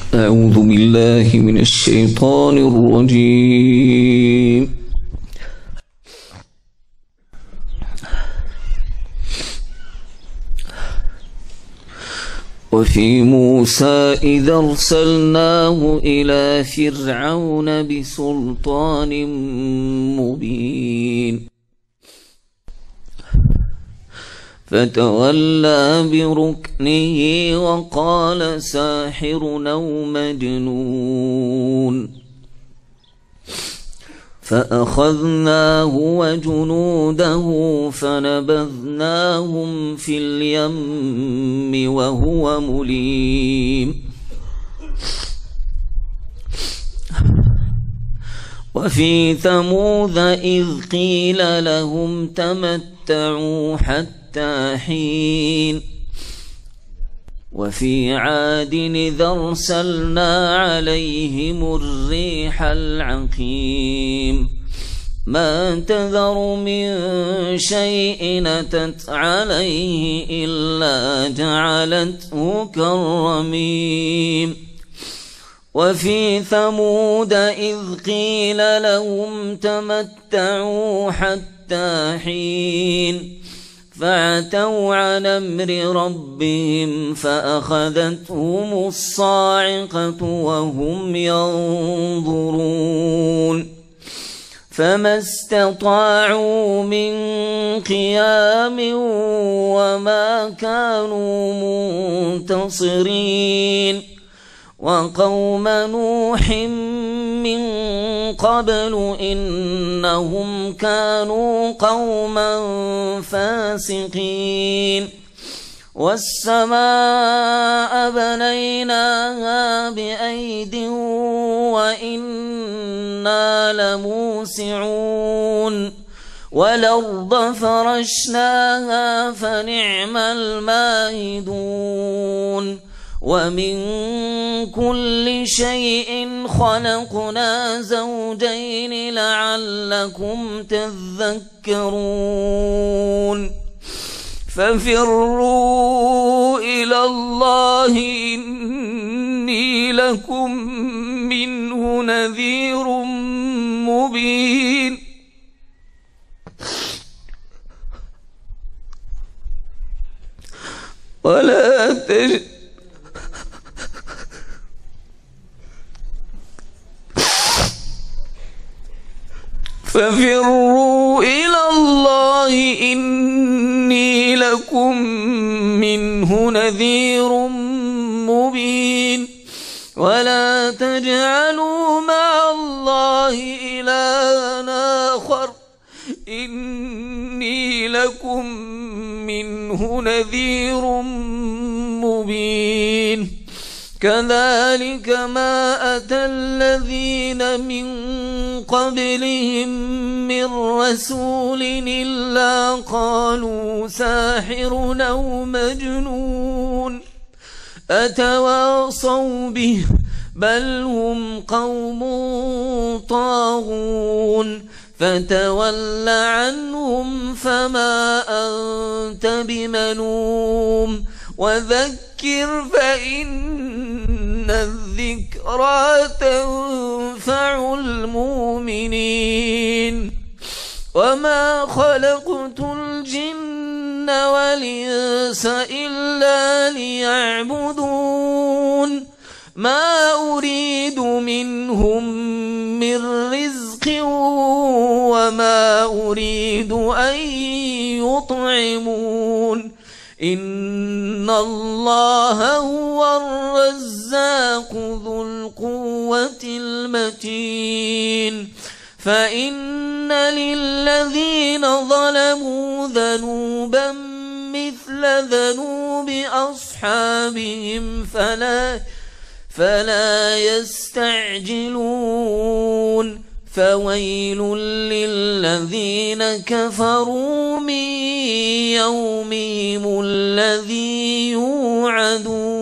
أعوذ بالله من الشيطان الرجيم. وفي موسى إذا أرسلناه إلى فرعون بسلطان مبين فتولى بركنه وقال ساحر أو مجنون فأخذناه وجنوده فنبذناهم في اليم وهو مليم. وفي ثمود إذ قيل لهم تمتعوا حتى حين وفي عاد إذ أرسلنا عليهم الريح العقيم ما تذر من شيء أتت عليه إلا جعلته كالرميم. وفي ثمود إذ قيل لهم تمتعوا حتى حين فعتوا عن أمر ربهم فأخذتهم الصاعقة وهم ينظرون فما استطاعوا من قيام وما كانوا منتصرين. وقوم نوح من قبل إنهم كانوا قوما فاسقين. والسماء بنيناها بأيد وإنا لموسعون والأرض فرشناها فنعم الماهدون. ومن كل شيء خلقنا زوجين لعلكم تذكرون. ففروا إلى الله إني لكم منه نذير مبين. ففروا إلى الله إني لكم منه نذير مبين. ولا تجعلوا مع الله إلها آخر إني لكم منه نذير مبين. كذلك ما أتى الذين من قبلهم من رسول إلا قالوا ساحر أو مجنون أتواصوا به بل هم قوم طاغون. فتول عنهم فما أنت بملوم وذكر فإن الذكرى تنفع المؤمنين. وما خلقت الجن والإنس إلا ليعبدون ما أريد منهم من رزق وما أريد أن يطعمون إن الله هو الرزاق ذو القوة المتين. فإن للذين ظلموا ذنوبا مثل ذنوب أصحابهم فلا يستعجلون. فويل للذين كفروا من يومهم الذي يوعدون.